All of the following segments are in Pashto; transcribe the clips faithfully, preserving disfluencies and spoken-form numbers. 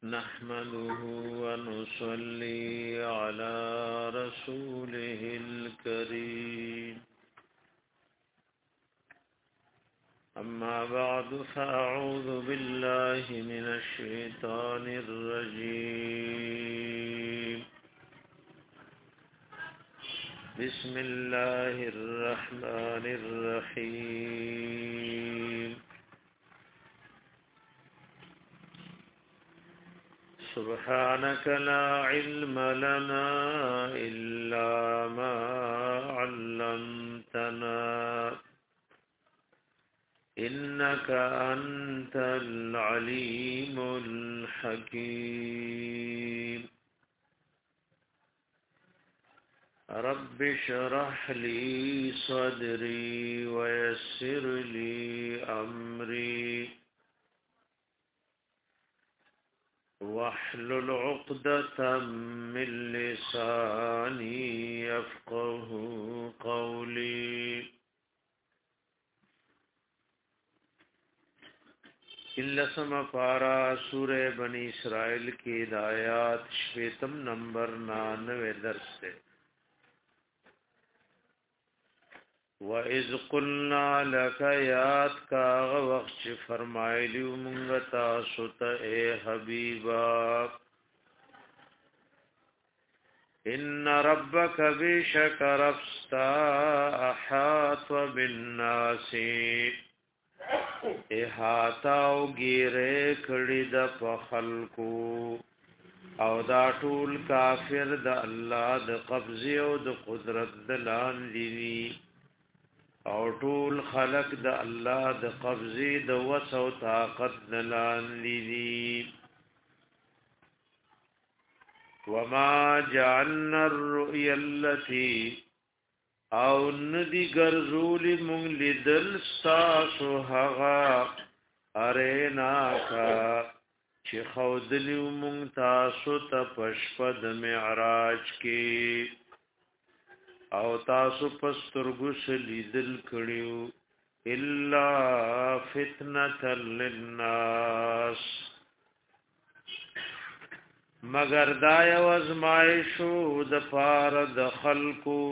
نحمده ونصلي على رسوله الكريم أما بعد فأعوذ بالله من الشيطان الرجيم بسم الله الرحمن الرحيم سبحانك لا علم لنا إلا ما علمتنا إنك أنت العليم الحكيم رب اشرح لي صدري ويسر لي أمري واحلل عقدة من لساني يفقه قولي إلا سما پارا سورہ بنی اسرائیل کی ہدایات شپیتم نمبر نانوے درس سے وَإِذْ قُلْنَا لَكَ یاد کا وقت فرمائلیو منگتا سُت اے حبیبا ان ربک بیشک ربستا احاط بالناس احاطاو گیرے کڑی دا پخلکو او دا ټول کافر دا اللہ دا قبضی او دا قدرت دلان دیوی او ټول خلق د الله د قبضه د وسع او طاقت دلان دي وما جعلنا الرؤيا التي او ندی ګرځول مونږ لیدل تاسو هغه ارینا کا چې خودلیو مونږ تاسو ته پشپد معراج کې او تاسو پسترګو سلیدل کړیو الا فتنه للناس مگر دای وزمایشو د پار د خلقو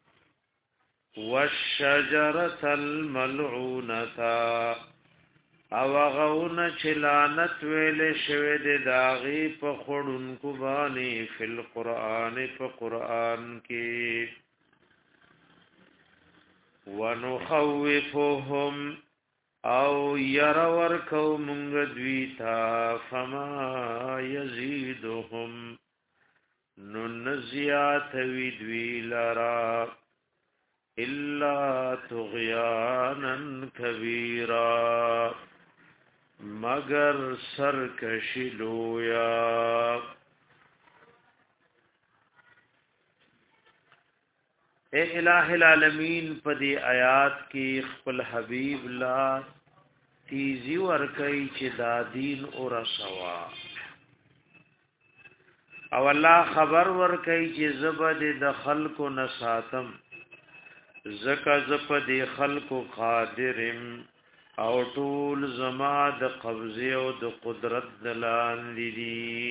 والشجره الملعونه او غون چلانت ویل شوه د داغي په خړونکو باندې فل قران په قران کې ونخوفهم او يرور قوم غدويتا فما يزيدهم ننزيات ويدوي لرا الا طغيانا كبيرا مگر سرکشی لویا اے الہ العالمین پدی آیات کی خپل حبیب لا تیزی ورکی چې دا دین او رسوا او الله خبر ورکی چې زبد د خلق نساتم زکا زپد خلق قادرم او ټول زما د قبضه او د قدرت دلان دي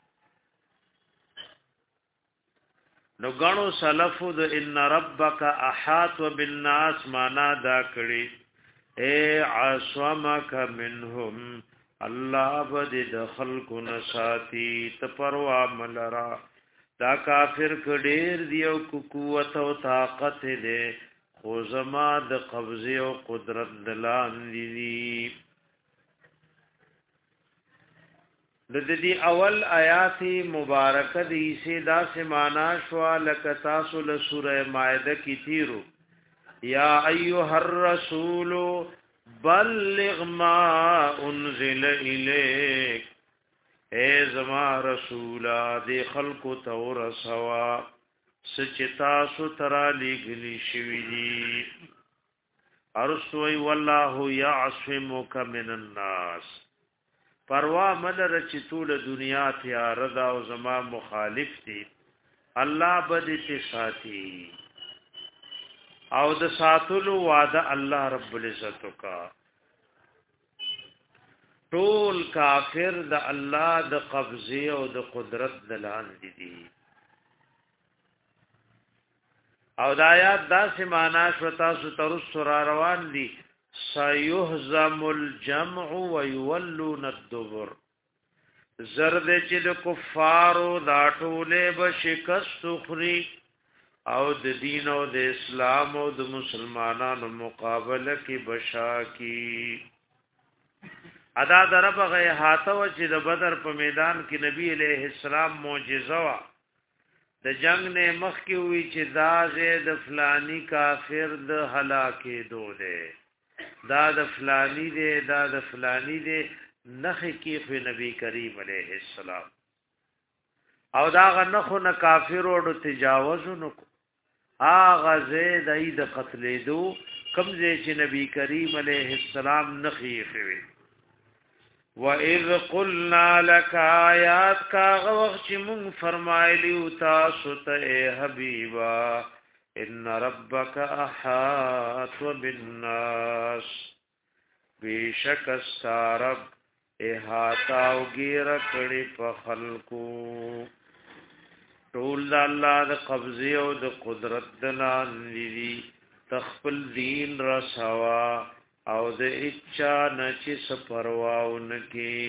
نو غنو سلفو د ان ربک احاط بالناس معنا دا کړي اے عصمک منهم الله بد د خلق نساتی تپروا ملرا دا کافر کډیر دیو کو قوت او طاقت دې خو زما د قبضه او قدرت دلان دي د دې اول آیات مبارکه دې سیدا سمانا شوا لکتا سول سوره مائده کی تیرو یا ایها الرسول بلغ ما انزل الیک اے زما رسولا دې خلق تور سوا سچتا سو ترا لګلی شوی دی ارسوی والله یعصمک من الناس پروا مدر چې ټول دنیا ته رضا او زما مخالف دي الله بد ته ساتي او د ساتلو وعده الله رب العزت کا ټول کافر د الله د قبضه او د قدرت دلان دي او د آیات داسې معنا شو تاسو ترس را روان دي سيهزم الجمع ويولون الدبر زرد چې د کفارو دا ټوله به شکست خوري او د دین او د اسلام او د مسلمانانو مقابله کې بشا کی ادا درب غي هاتو چې د بدر په میدان کې نبی عليه السلام معجزه وا د جنگ نه مخ کې وی چې دا زید فلانی کافر د هلاکې دوله دا د فلانی دی دا د فلانی دی نخې کې په نبی کریم عليه السلام او دا غنخو نه کافر او تجاوز نکو اغه زید اید قتل دو کمزه چې نبی کریم عليه السلام نخې خوي وَإِذْ قُلْنَا لَكَ آیات کا وخت مون فرمایلی او تاسو ته حبیبا ان ربک احاط بالناس بیشک استرب احاطا او غیر کړي په خلقو ټول د الله د قبضه او د قدرت د ناندي تخپل دین رسوا او د اچا نچ سپرواون کی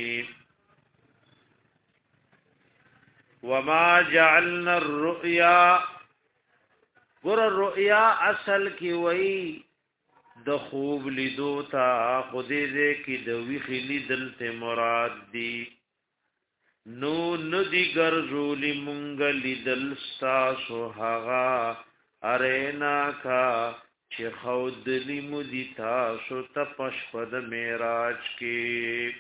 وما جعلنا الرؤيا ور الرؤيا اصل کی وئی د خوب لیدو تا خود دې کی د ویخی لیدل ته مراد دی نو ندی ګرځولی مونږ لیدل تاسو هغه ارینا کا چې خودلی مودی تاسو ته پشپد معراج کې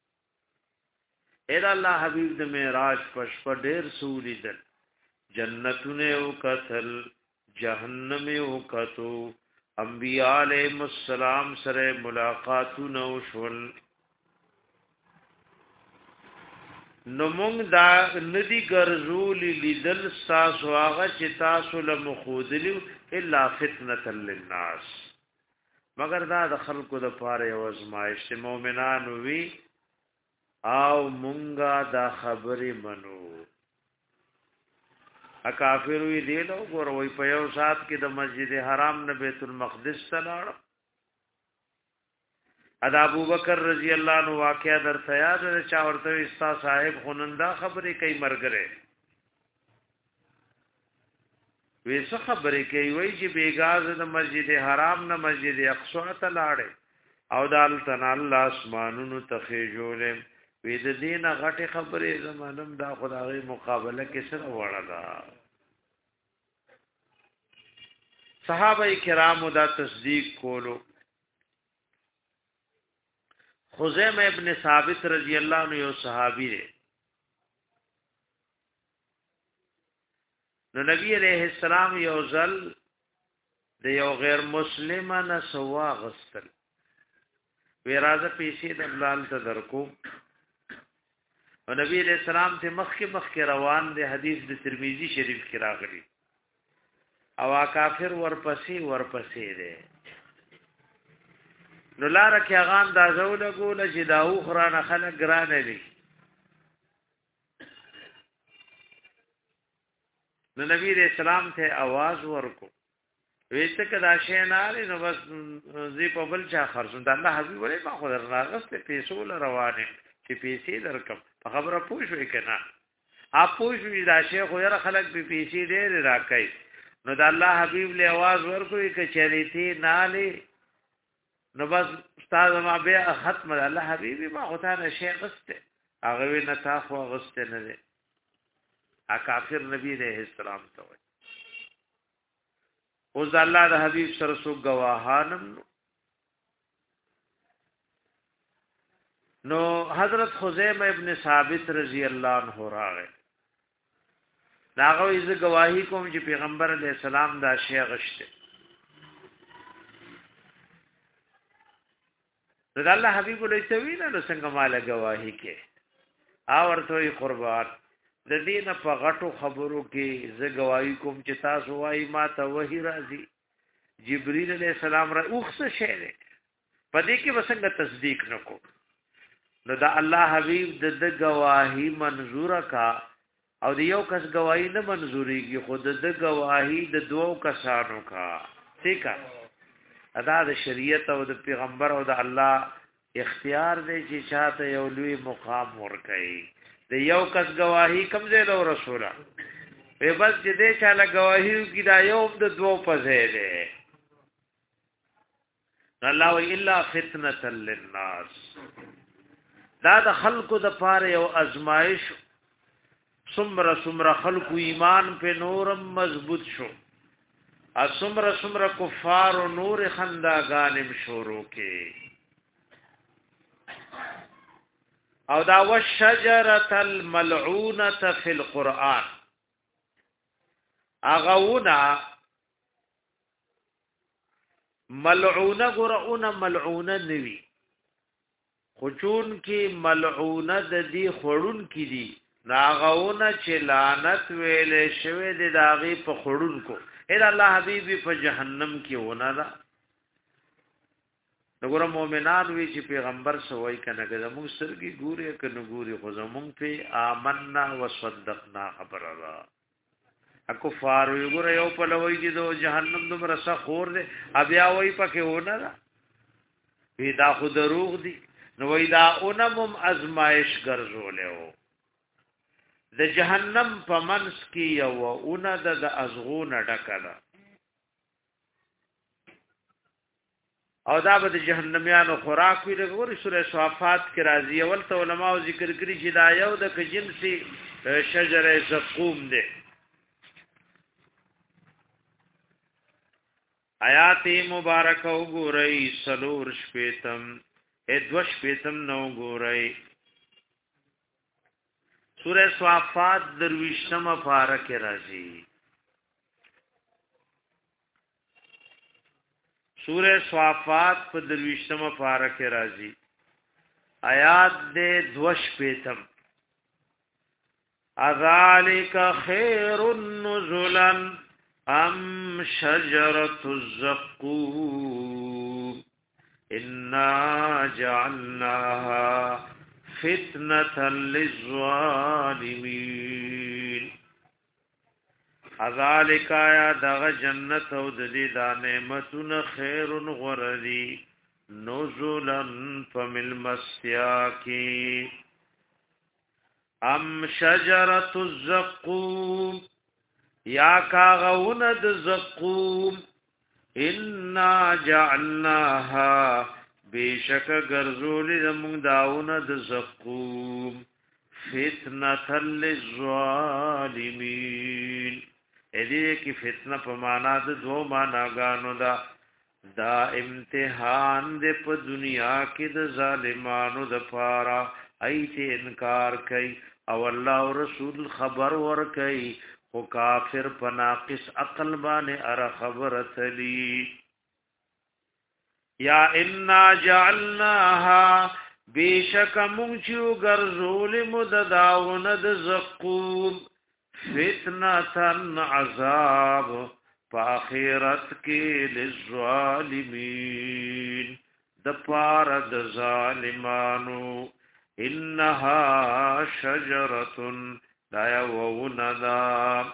اې الله حبیب د معراج پشپد ډېر سوري دل جنتونه او قتل جهنم او کتو انبیاء علیهم السلام سره ملاقاتونه وشول نو مونږ دا ندی ګرځول لیدل تاسو هغه چې تاسو له مخودلی الا فتنه للناس مگر دا د خلکو د پاره او ازمایش مومنان وی او مونږه دا خبرې منو ا کافر وی دی نو ګور وی په یو سات کې د مسجد حرام نه بیت المقدس ته لاړ ادا ابو بکر رضی الله عنه واقعا در سیاد چا ورته استا صاحب خنندا خبرې کوي مرګره ویسه خبرې کوي وای چې بیگاز د مسجد حرام نه مسجد اقصی ته لاړې او دال تن الله اسمانونو تخیجولې وې د دینه غټه خبرې زمانم دا خدای مقابله کې سره وړه صحابه کرامو دا تصدیق کولو خزیمه ابن ثابت رضی الله عنه یو صحابي دی نو نبی علیہ السلام یو ځل د یو غیر مسلمانه سوا غستل وی راځه پیسې د بلال ته درکو او نبی علیہ السلام ته مخکې مخکې روان دی حدیث د ترمذی شریف کې راغلی او کافر ورپسې ورپسې دی نو لار کې اغان دا زول ګول چې دا اخرانه خلک ګرانه دي نو نبی رسول سلام ته आवाज ورکو وېسته کدا شي نه لري نو بس زی په بل چا خرڅون الله حبيب ولې ما خو درناغسته پیسو روانه چې پیسې درکم په خبره پوښوي کنه اپ پوښوي دا شي خو یره خلک به پیسې ډېر راکای نو د الله حبيب له आवाज ورکوي ک چریتی نه لري نو بس استاد ما به ختم الله حبيبي ما غوته نشي غسته هغه نه تا خو غسته نه دي ا کافر نبی عليه السلام ته وي او ز الله د حبيب سره سو گواهانم نو حضرت خزیمه ابن ثابت رضی الله عنه راغی داغه یې گواہی کوم چې پیغمبر علیہ السلام دا شی غشته نو الله حبيب له توینا نو څنګه مال گواہی کې ا ورته قربان د دین په غټو خبرو کې زه گواہی کوم چې تاسو وايي ما ته وਹੀ راځي جبريل عليه السلام را اوخصه شه په دې کې وسنګ تصدیق نکو نو دا الله حبیب د د گواہی منظور کا او د یو کس گواہی نه منظوریږي خود د گواہی د دوو کسانو کا ٹھیک ہے ادا د شریعت او د پیغمبر او د الله اختیار دی چې چاته یو لوی مقام ورکړي د یو کس گواہی کم دی له رسوله په بس چې دې چاله گواہی کی دا یو د دوو په ځای دی الله و الا فتنه للناس دا د خلقو د پاره یو ازمایش سمره سمره خلقو ایمان په نورم مضبوط شو ا سمره سمره کفار او نور خنداګانم شروع کې او دا والشجره الملعونه فی القرآن اغونا ملعونه قرآن ملعونه نوی خچون کی ملعونه د دې خورون کی دي ناغونه چې لعنت ویلې شوی د داغي په خورون کو اې الله حبيبي په جهنم کې ونه دا وګوره مؤمنان وی چې پیغمبر سوای کنه که موږ سرګي ګوري کنه ګوري خو زمونږ په آمنا وصدقنا خبر را اکفار وګوره یو په لوي دي دو جهنم دومره رسا خور دي بیا وای پکې ونه دا پیدا خو دروغ دي نو ویدا اونمم ازمائش ګرځولیو د جهنم په منس کې یو اون د ازغون ډکلا او دا به د جهنميانو خوراک وي دغه سورې صافات کې راځي اول ته علماء ذکر کړي چې دا یو د جنسي شجره زقوم ده آیات مبارک وګورئ سلور شپیتم ادوش پیتم نو گورئی سورہ صافات درویشتم پارک راجی سورہ صافات پر درویشتم پارک راجی آیات دے دوش پیتم اذالک خیر نزلا ام شجرت الزقوم انا جعلناها فتنة للظالمين اذالک یا دغه جنت او د دې د نعمتونو خیر غردی نزلا فمل مسیاکی ام شجرة الزقوم یا کاغون د زقوم انا جعلناها بیشک گرزولی زمون داون د زقوم فتنة للظالمین ایدی کی فتنه په معنا د دو معنا غانو دا دا امتحان دې په دنیا کې د ظالمانو د پاره ایت انکار کوي او الله او رسول خبر ور کوي او کافر په ناقص عقل باندې ار خبر تلی یا انا جعلناها بیشک مونچو گرزول مدداون د زقوم فتنة عذاب فاخرت کی للظالمین دپار د ظالمانو انها شجرة لا یووندا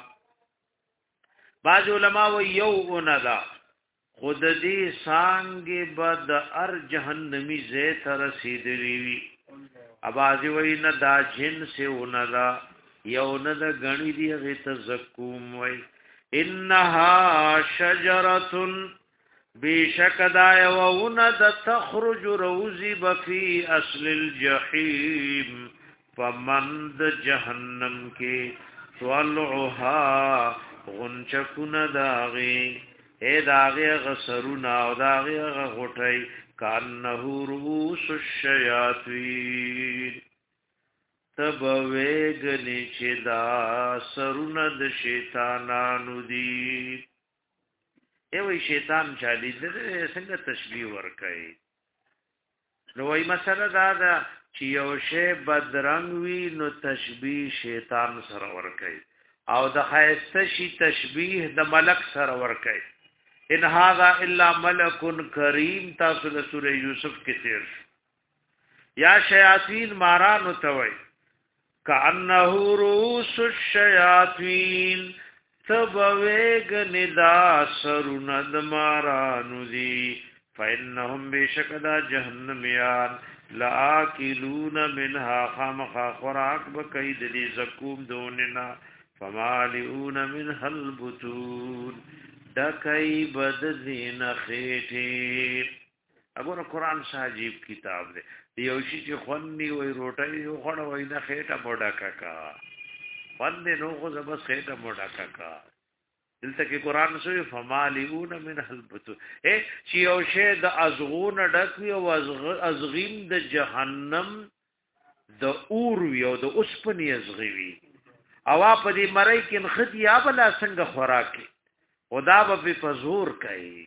بعض علماء و یووندا خود دی سانگی بد ار جہنمی زیت رسیدلی وی ابازی وی ندا جن سے وندا یو ند غنی دی غیت زکوم وی انها شجرة بیشک دا یو ند تخرج روزی بفی اصل الجحیم فمند جہنم کے طلعها غنچکن داغی اے داغی غسرونا او داغی غغوٹی کانہو رؤوس الشیاطین تب ویگنی چی دا سرونا د شیطانانو دی اے وی شیطان چالی در سنگ تشبیح ورکای نو وی مسئلہ دا دا چی یو شی بدرنگ وی نو تشبیح شیطان سر ورکای او د خیسته شی تشبیح د ملک سر ورکای ان هذا الا ملک کریم تاسو د سوره یوسف کې تیر یا شیاطین مارانو توي کانه رؤوس الشیاطین تبویگ ندا سرند مارانو دی فإنهم بشکدا جهنميان لآکلون منها خامخا خوراک بکید دی زکوم دوننا فمالئون منها البطون دکی بد دین خیٹی. اگر قرآن سا عجیب کتاب دے یوشی چی خونی وی روٹای یو خون وی نا خیٹا موڑا ککا خونی نو خو زبس خیٹا موڑا ککا دلته کې قران سوی فمالئون من البطون اے چې او شه د ازغون ډکوي او ازغیم د جهنم د اور وی او د اوسپنی ازغوي او په دې مړی کې خد یا بلا څنګه خوراکي خدا به په زور کوي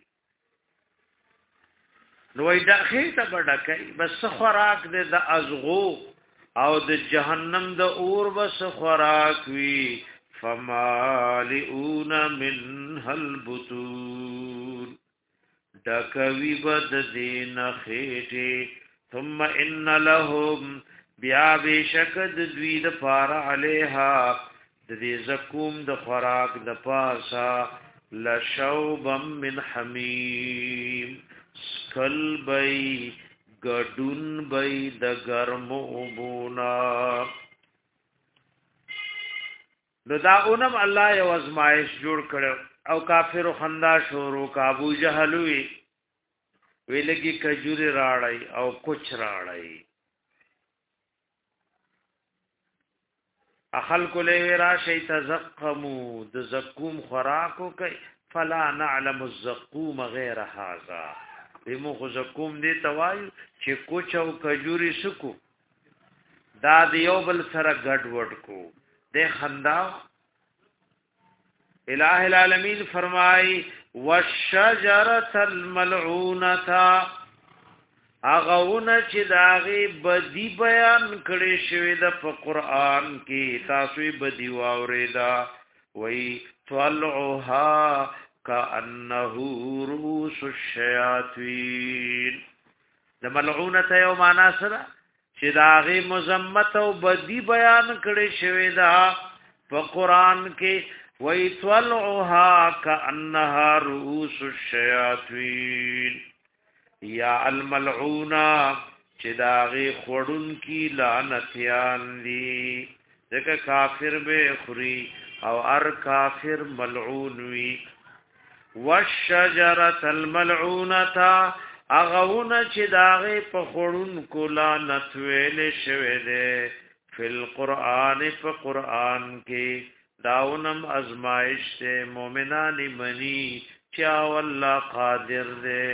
نو دا خېته بڑا کوي بس خوراک دې د ازغو او د جهنم د اور بس خوراک وی فمالئون منها البطون دکوی بد دین خیٹی ثم ان لهم بیا بشکد دوید پار علیها دی زکوم د خوراک د پاسا لشوبا من حمیم سکل بی گدون بی د گرمو بونا. نو دا اونم الله یو ازمایش جوړ کړو او کافر خندا شروع کا ابو جهل وی ویلګي کجوري راړای او کچ راړای اخل کله ورا شی تزقمو د زقوم خوراکو کوي فلا نعلم الزقوم غیر هذا دمو خو زقوم دی توای چې کوچ او کجوري سکو دا دیو بل سره ګډ وډ کو دے خندا. الہ العالمین فرمائی والشجرة الملعونتا اغاون چی داغی بدی بیان کڑی شوی دا پا قرآن کی تاسوی بدی واوری دا وی طلعها کانہو رؤوس الشیاطین دا ملعونتا یو مانا سرا چې داغه مذمت او بدی بیان کړي شوی دا په قران کې وای طلعها کانها رؤوس الشیاطین یا الملعونا چې داغه خورن کی لعنتیان دی ځکه کافر به خوري او ار کافر ملعون وی والشجره الملعونه اغاونا چې داغه په خورون کولا نتویل شوه دے فی القرآن په قرآن کې داونم ازمائش ته مومنان منی چا والله قادر دے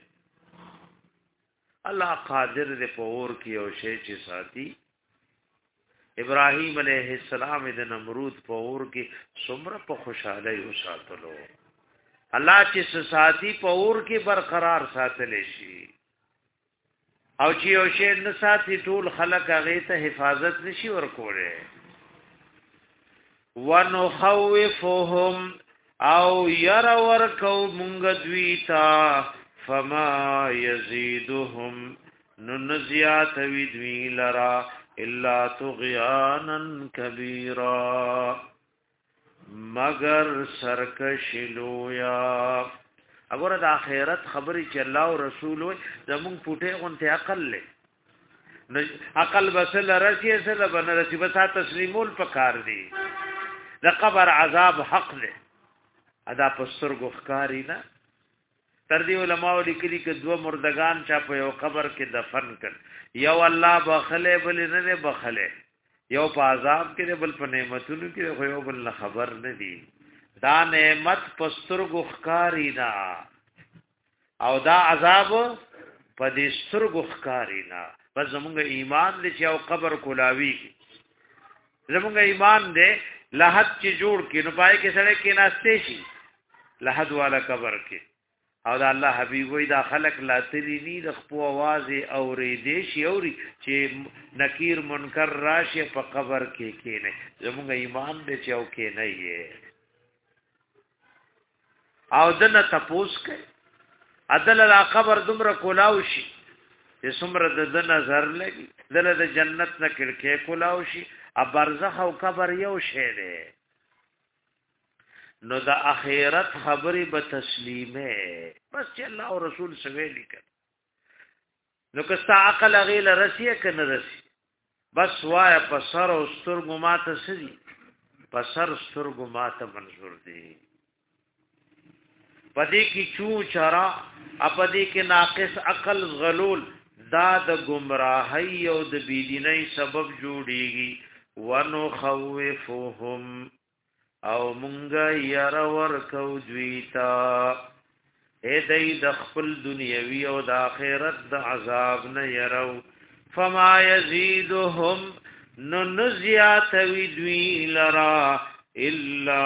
الله قادر دے په اور کې او شی چې ساتي. ابراهیم علیه السلام د نمرود په اور کې څومره په خوشاله او ساتلو الله چې ساتي په اور کې برقرار ساتل شي او چې یو شی نه ساتي ټول خلک هغه ته حفاظت نشي ورکوله. ونخوفهم او ير ورکو مونږ دویتا فما يزيدهم ننزيات ويدوي لرا الا طغيانا كبيرا مگر سرکشلو یا. اگر د اخرت خبرې چې الله او رسول وي زمون پټه غونته عقل له عقل بسل راشي سره بنرسي بس تسلیمول پکار دي. د قبر عذاب حق له ادا پستر ګخکاری نه تر دې علماء لیکلي ک دوه مردگان چا په یو قبر کې دفن کړ یو الله بخله بل نه بخله یو په عذاب کې بل په نعمتونو کې خو یو بل خبر نه دی. دا نعمت پستر ګخکاری نه او دا عذاب په دې ستر ګخکاری نه. بس زمونږ ایمان دې چې او قبر کولاوي زمونږ ایمان دې لحد چې جوړ کې نو پای کې سره کې ناشته شي لحد والا قبر کې او دا الله حبيب وي دا خلق لا تری ني د خپل आवाज اورې دې شي اوري چې نکیر منکر راشه په قبر کې کې نه زموږ ایمان دې چې او کې نه یې او دنه تپوس کې عدل لا قبر دمر کولاو شي چې څومره د نظر لګي دله د جنت نه کړکې کولاو شي ا برزخ او قبر یو شی دی نو د اخرت خبرې به تسلیمه بس چې الله او رسول سوي لیکل نو که ستا عقل غیله رسیه کنه رسی بس وای په سر او سترګو ماته سدي په سر سترګو ماته منظور دي پدې کې چو چرا اپدې کې ناقص عقل غلول دا د گمراهۍ او د بيدینۍ سبب جوړيږي ونو خوفهم او مونږه ير ورکو دویتا اے دای د خپل دنیوي او د آخرت د عذاب نه يرو فما يزيدهم ننزيات ويدوي لرا الا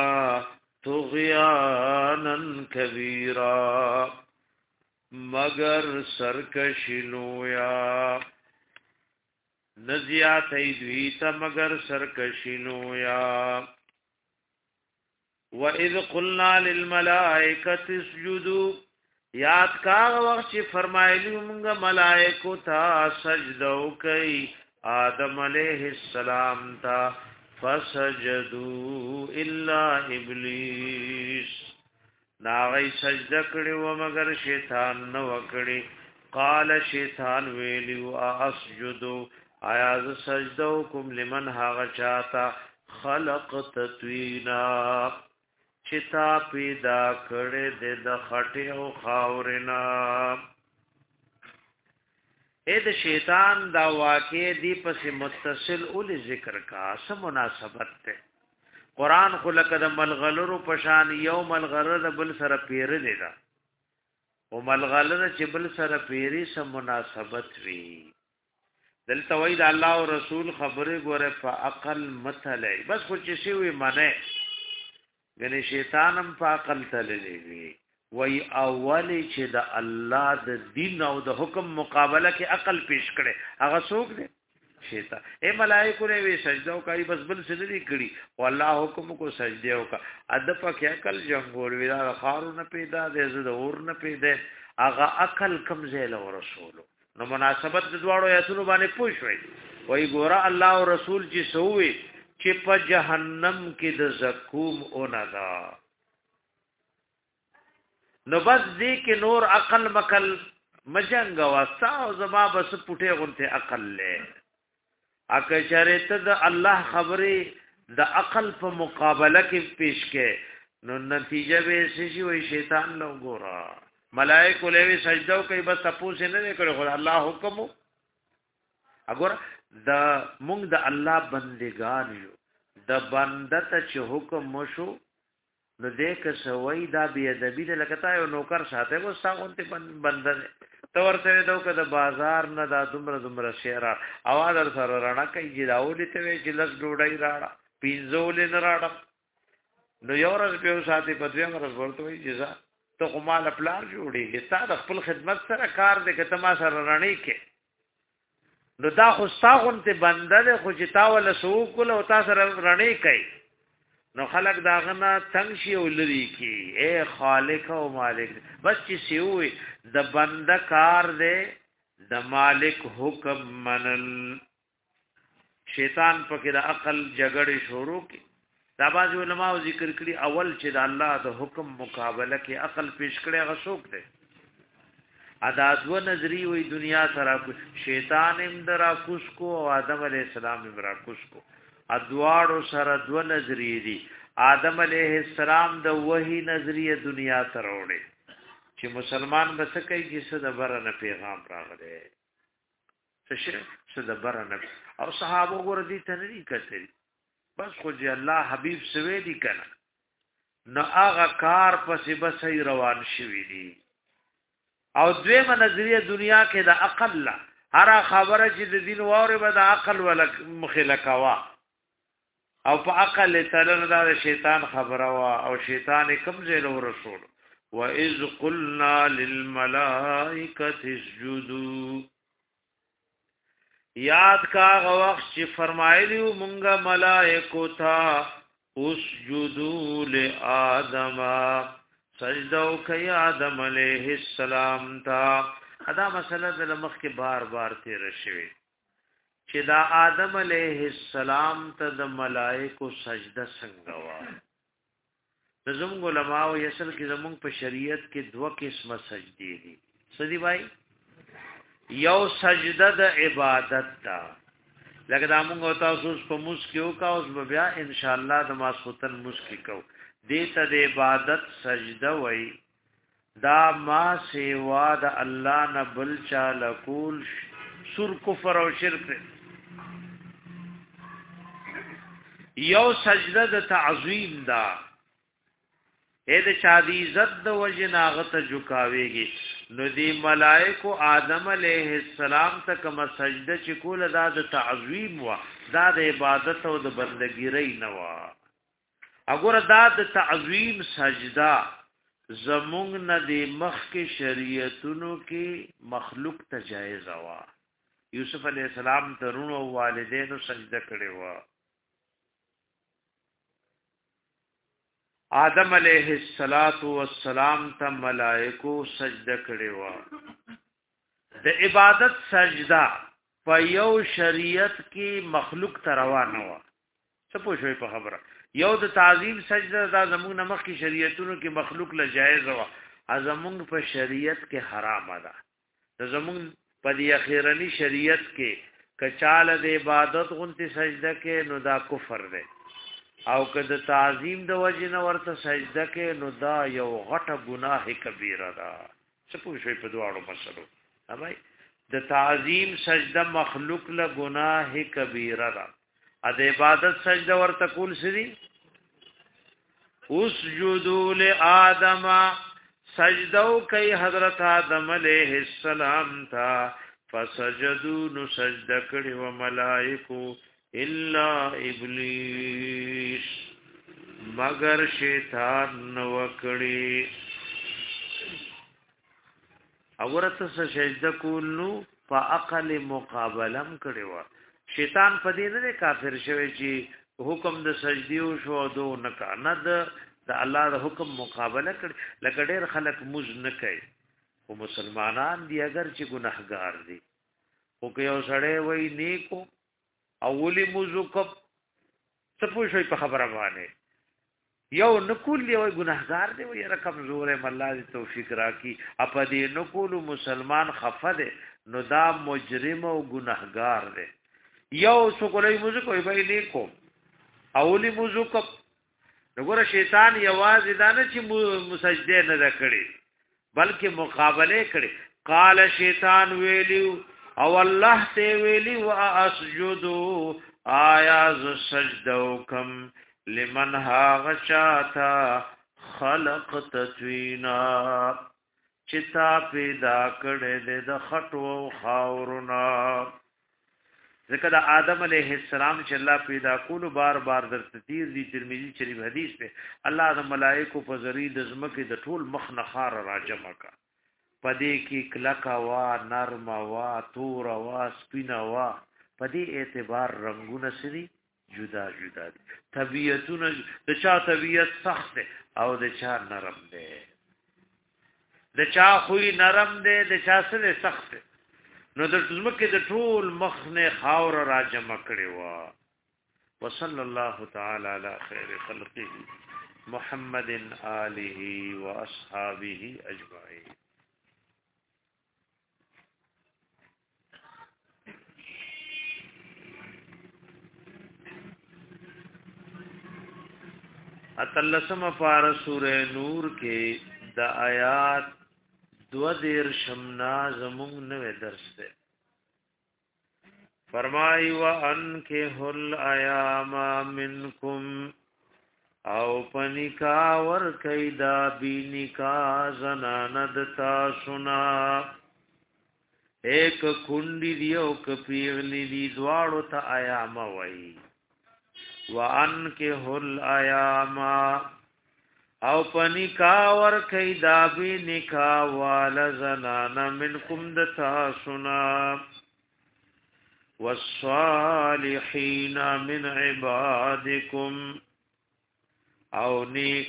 طغيانا كبيرا مگر سرکشینو یا نزیات ایدویتا مگر سرکشینو یا وَإِذْ قُلْنَا لِلْمَلَائِكَةِ اسْجُدُوا یاد کا وخت چې فرمایلی موږ ملائکو ته سجده وکړي آدم علیہ السلام ته فسجدوا الا ابلیس ناغی سجده کړي و مگر شیطان نو وکړي قال شیطان ویلیو اسجدو آیا ز سجده کوم لمن هاغه چاته خلق تطوینا چتا پیدا کړي د خټي او خاورنا اې د شیطان دا واقع دی پس متصل اول ذکر کا سم مناسبت ته قران خو لکه د ملغلرو پشان یو ملغلر بل سره پیر دی دا او ملغلر چې بل سره پیری سم مناسبت وی دلته وای د الله او رسول خبره ګوره په عقل مثله بس خو چې شی وی معنی غني شیطانم په عقل تللی وی وی اولی چې د الله د دین او د حکم مقابله کې عقل پیش کړي هغه څوک دی شیطان اے ملائکه له وی سجده کوي بس بل څه نه کړي او الله حکم کو سجده وکا ادب کې عقل جنگول وی دا خارونه پیدا دي زه د اور نه پیدا هغه عقل کم زیل او رسول نو مناسبت د دواړو آیاتونو باندې پوښوي وی ګوره الله او رسول چې سووي چې په جهنم کې د زکوم اوندا نو بس دې کې نور عقل مکل مجنګ واستا او زما بس پټه غونته عقل له اکه چرته د الله خبره د عقل په مقابله کې پیش کې نو نتیجه به شي وي شیطان نو ګورا ملائکه له سجده کوي بس تاسو نه کړو خو الله حکم وګور د مونږ د الله بندگان یو د بنده ته چې حکم مشو نو دې که سوي دا بی ادبی له لکتا یو نوکر ساته و ساغونته بندر تو ورته دو که د بازار نه دا دومره دومره شهر اواز در سره رانا کوي جراولې ته وی چې لږ ډوډۍ راړه پینځول نه راړه نو یو ورځ په ساتي په دویم ورځ ورته وی جزا ته کومال پلان جوړیږي تا د خپل خدمت سره کار دې کته ما سره رانی کې نو دا خو ساغونته بندر خو چې تا ول سو کول او تا سره رانی کوي نو خلق داغنا تنگ شي ولري کی اے خالق او مالک بس چې سیوي د بنده کار دې د مالک حکم منل شیطان پکې د عقل جګړې شروع کی دا باز علماء ذکر کړي اول چې د الله د حکم مقابله کې عقل پیش کړي غشوک دې ادا دو نظری وي دنیا سره شیطان هم درا کوس کو او آدم علیہ السلام هم درا کوس کو ادوارو سره دو نظریه دي آدم علیہ السلام د وحی نظریه دنیا ته راوړي چې مسلمان بس کوي چې څه د برنه پیغام راغلی څه څه د برنه او صحابه ګور دي ته نه کتل بس خو چې الله حبیب سوي دي کنه نو هغه کار پسې بس روان شوی دي او دویمه نظریه دنیا کې د عقل لا هر خبره چې د دین واره به د عقل ولا مخلقوا او په عقل تعالی دا شیطان خبره وا او شیطان کوم ځای له رسول و اذ قلنا للملائکه اسجدوا یاد کا وخت چې فرمایلیو مونږه ملائکو ته اسجدوا لآدم سجده کوي آدم علیہ السلام ته ادا مسله د مخ کې بار بار تیر شوی چې دا آدم علیه السلام ته د ملائکو سجده څنګه وا زموږ علماء یې کې زموږ په شریعت کې دوه قسمه سجدي دي سدي بھائی یو سجده د عبادت دا لکه دا موږ تاسو په موس کې وکاو اوس بیا ان شاء الله د ماسختن موس کې کو دې ته د عبادت سجده وای دا ما سیوا د الله نه بل چا لکول سر کفر او شرک یو سجده د تعظیم دا اې د چا دی عزت د وجه ناغته جوکاويږي نو دی ملائکو آدم علیہ السلام ته کوم سجده چې کول دا د تعظیم وا دا د عبادت او د بندګۍ نه وا وګوره دا د تعظیم سجده زمونږ نه د مخ کې شریعتونو کې مخلوق ته جایز وا یوسف علیہ السلام ترونو والدینو سجده کړي وا آدم علیہ الصلات والسلام ته ملائکو سجده کړي وا د عبادت سجده په یو شریعت کې مخلوق ته روا نه وا څه پوښوي په خبره یو د تعظیم سجده دا زموږ نمخ کې شریعتونو کې مخلوق له جایز وا ازموږ په شریعت کې حرام ده زموږ په دی اخیرنی شریعت کې کچاله د عبادت غونتی سجده کې نو دا کفر ده او که د تعظیم د وجنه ورته سجده کې نو دا یو غټه گناه کبیره ده څه پوښوي په دواړو مسلو اوبای د تعظیم سجده مخلوق له گناه کبیره ده ا د عبادت سجده ورته کول سری اسجدوا لآدم سجدو کوي حضرت آدم علیہ السلام تا فسجدوا نو سجده کړي و ملائکو الا ابلیس مگر شیطان نو کړي اورته سجده کول نو په عقل مقابلم کړي و شیطان په دې نه کافر شوی چې حکم د سجدي او شو دو نه کنه د الله د حکم مقابله کړي لکه ډېر خلک مز نه کوي او مسلمانان دي اگر چې ګناهګار دي او که یو سړی وای نیکو اولی موضوع کب سپوشوی په خبره باندې یو نکول دی وای ګناهګار دی وای رقم زور الله دې توفیق راکړي اپ دې نکول مسلمان خفه دی نو دا مجرم او ګناهګار دی یو څوکلای موضوع کوي به نیکو اولی موضوع کب وګوره شیطان یوازې دا نه چې مسجده نه کړي بلکې مقابله کړي قال شیطان ویلیو او الله ته ویلی وا اسجدو آیا ز سجدوکم لمن ها غشاتا خلق تتوینا چتا پیدا کړه د خټو خاورنا ځکه د آدم علیہ السلام چې الله پیدا کولو بار بار در تیر دي ترمذی شریف حدیث ته الله د ملائکه په ذریعہ د زمکه د ټول مخ نخار راجمه کا پدې کې کلکا وا نرم وا تور وا سپینا وا پدې اعتبار رنگونه سری جدا جدا دي طبيعتونه د چا طبيعت سخت او د چا نرم دي د چا خوې نرم دي د چا سره سخت نو د زمکه د ټول مخ نه خاور را جمع کړي وا وصلی الله تعالی علی خیر خلقه محمد آله و اصحابہ اجمعین اتلسم پار سورہ نور کې د آیات دو دیر شمنا زمونږ نوې درس ده فرمای و ان کې هل ایام منکم او پنیکا ور کیدا بینیکا زناند تاسونا ایک کندی دیو کپیغلی دی دواړو ته ایام وای وان کې هل ایام او پنی کاور کئی دابی نکا والا زنانا منکم دتا سنا والصالحین من عبادکم او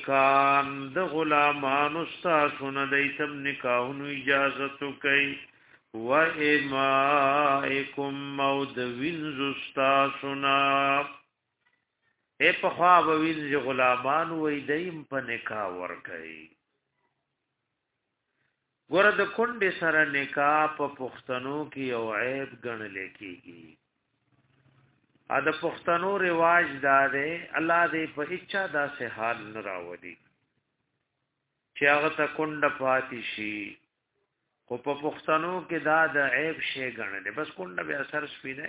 نیکان د غلامان استاسونا دیتم نکاحنو اجازتو کئی و امائکم مود وینز استاسنا اے په خوا به وینز غلامان وې دیم په نکاح ور کوي ګوره د کونډې سره نکاح په پښتنو کې یو عیب ګڼل کېږي ا د پښتنو رواج دا دی الله دې په اچھا داسې حال نه راوړي چې هغه ته کونډه پاتې شي خو په پښتنو کې دا د عیب شی ګڼل بس کونډه به اثر سپینه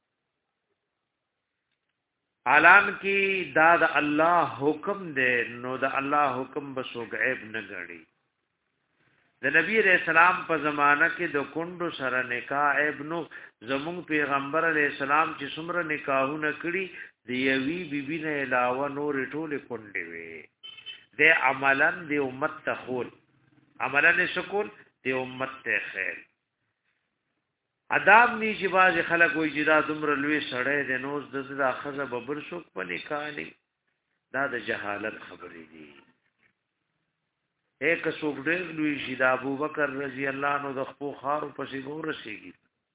عالم کې دا د الله حکم دی نو د الله حکم بس عیب نه ګڼي د نبی رسول الله په زمانہ کې د کندو سره نکاح ابنو زمون پیغمبر علی السلام چې څومره نکاحونه کړي د یوی بیبی نه علاوه نور ټول کندې وي د عملاً د امت تخول عملاً شکول د امت ته خیر ادب نی چې باز خلک وې چې دا دومره لوی سړی د نوز د اخزه ببر شوک په نکاح نه دا د جهالت خبرې دي ایک سوک ډېر لوی شي د ابوبکر رضی الله عنه د خپل خارو پسې ورسېږي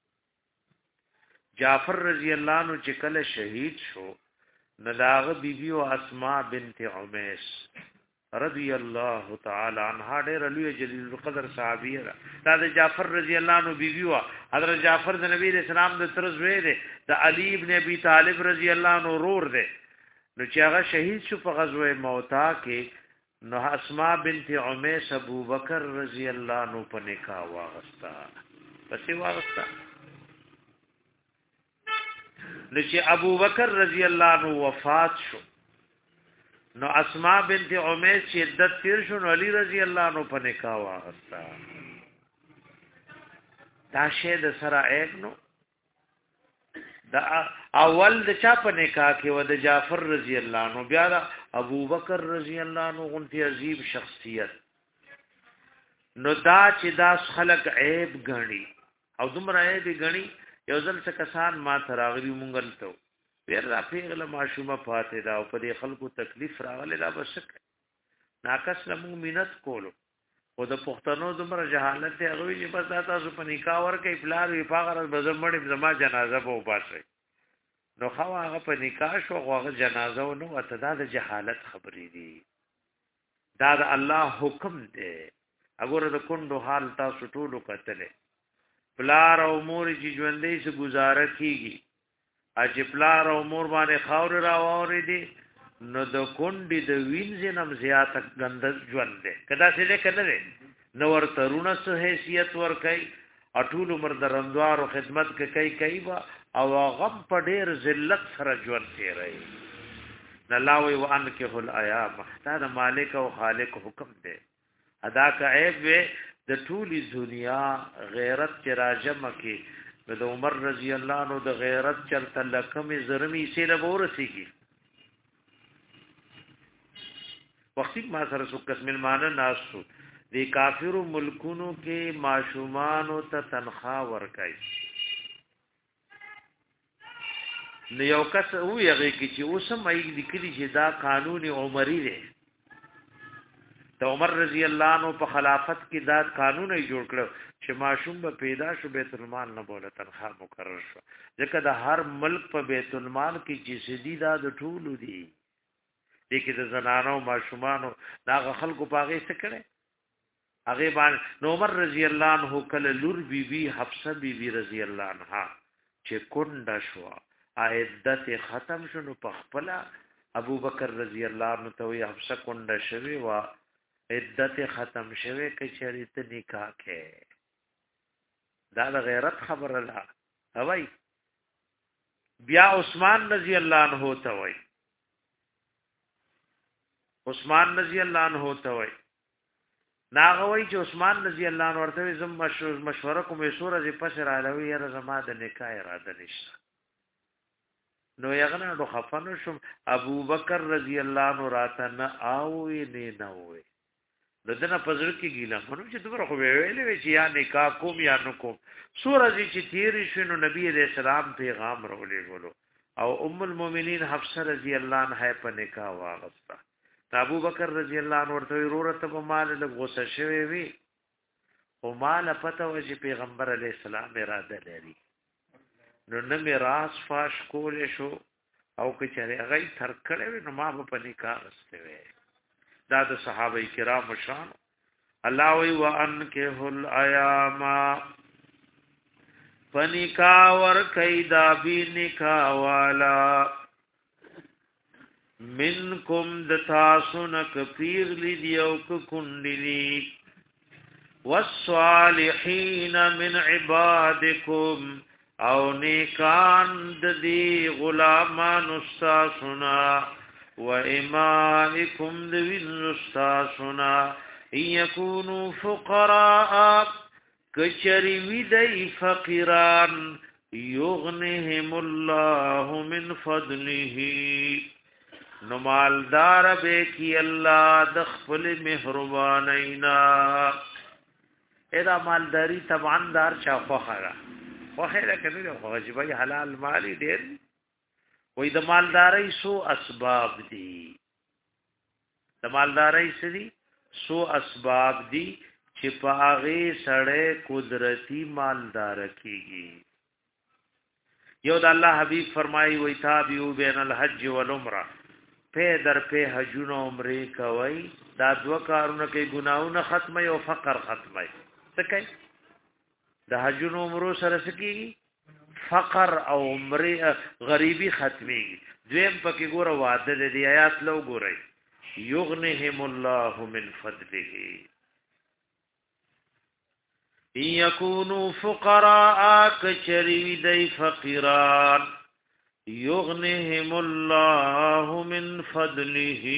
جعفر رضی الله عنه چې کله شهید شو نداغه بیبي او اسماء بنت عمیس رضی الله تعالی عنها ډېر لوی جلیل القدر صحابیه دا د جعفر رضی الله عنه بیبي وا حضرت جعفر د نبی رسول الله د طرز وې ده د علی ابن ابي طالب رضی الله عنه رور ده نو چې هغه شهید شو په غزوه موتا کې نو اسماء بنت عمیس ابو بکر رضی اللہ عنہ په نکاح واغستا پسې واغستا نو چې ابو بکر رضی اللہ عنہ وفات شو نو اسماء بنت عمیس چې عدت تیر شو نو علی رضی اللہ عنہ په نکاح واغستا دا شه د سره ایک نو دا اول د چا په نکاح کې و د جعفر رضی الله عنه بیا د ابو بکر رضی الله عنه غونتی عجیب شخصیت نو دا چې دا خلق عیب غني او دومره عیب غني یو ځل څه کسان ما تراغلی مونږ ته پیر را پیغله ماشومه فاتحه دا او په دې خلکو تکلیف راغله لا بشک ناقص لمو مينت کولو او د پښتنو دومره جهالت دی هغه چې بس تاسو په نکاح ورکې پلار وی پاغره بزمړې زما جنازه به وباسي نو خو هغه په نکاح شو هغه جنازه نو اتدا د جهالت خبرې دي دا د الله حکم دی وګوره د کندو حال تاسو ټول کتلې پلار او مور چې ژوندې سه گزاره کیږي اج پلار او مور باندې خاور راووري دي نو د کندې د وینځنم زیات غند ژوند دی کدا څه دې کړل نو ورته رونه سه حیثیت ور کوي اټول عمر درندوار او خدمت کوي کوي او غم په ډیر ذلت سره ژوند کوي الله وی وان کې هل ایام دا مالک او خالق حکم دی ادا کا عیب د ټولي دنیا غیرت چې راجم کې د عمر رضی الله عنه د غیرت چلته لکمې زرمې سیله ورسیږي وختي ما سره سو قسم المانه ناسو د کافرو ملکونو کې ماشومان او ته تنخواه ورکای نو یو کس ویږي چې اوسم ای لیکلي چې دا قانون عمری دی ته عمر رضی الله عنه په خلافت کې دا قانون یې جوړ کړ چې ماشوم به پیدا شو بیت المال نه بوله تنخواه مقرر شو ځکه د هر ملک په بیت المال کې چې سدي دا د ټولو دی دغه د زنانو ماشومانو دا خلکو پاغې څه کړي هغه باندې عمر رضی الله عنه کله لور بی بی حفصه بی بی رضی الله عنها چې کونډه شو عدت ختم شنو په خپل ابو بکر رضی الله عنه ته وی حفصه کونډه شوی وا عدت ختم شوی کې چریت نکاح کې دا د غیرت خبره ده هوای بیا عثمان رضی الله عنه ته وی عثمان رضی الله عنه ته وی ناغوی چې عثمان رضی الله عنه ورته زم مشوره کوم سورہ دې پس را لوي یا زما د نکاح اراده نشته نو یغنه نو خفن شم ابو بکر رضی الله عنه راته نه او نه نه وي دنه پزړ کې ګیلا منو چې دومره خو ویلې چې یا نکاح کوم یا نو کوم سورہ دې چې تیر شنو نبی عليه السلام پیغام ورولې غلو او ام المؤمنین حفصه رضی الله عنها په نکاح واغستا ابو بکر رضی الله عنه ورته ورته په مال له غوسه شوی وی او مال پته و چې پیغمبر علی السلام اراده لري نو نه میراث فاش کول شو او که چېرې هغه تر کړې نو ما په نکاح واستوي دا د صحابه کرام شان الله وی وانکه الایام فنکا ور کیدا بی نکاح والا منکم دتا سنک پیر لی دیو ک کندلی والصالحین من عبادکم او نیکان دی غلامان استاسنا و امائکم دوین استاسنا یکونو فقراء کچری ویدئی فقیران یغنهم الله من فضله نمالدار بے کی اللہ دخفل مہربانینا ایدا مالداری طبعاً دار چا خوخرا خوخرا کنی دا خوخجبای حلال مالی دیر وی دا مالداری سو اسباب دی دا مالداری سدی سو اسباب دی چې پاغه سړی قدرتی مالدار کیږي یو د الله حبیب فرمایي وی تابعو بین الحج والعمره په در په حجون او عمره کوي دا دوه کارونه کوي ګناونه ختمه او فقر ختمه څه کوي د حجون او عمره سره سکیږي فقر او عمره غریبی ختمي دویم پکې ګوره وعده دي آیات لو ګورئ یغنهم الله من فضله یکونو فقراء کچری دی فقیران یغنهم الله من فضله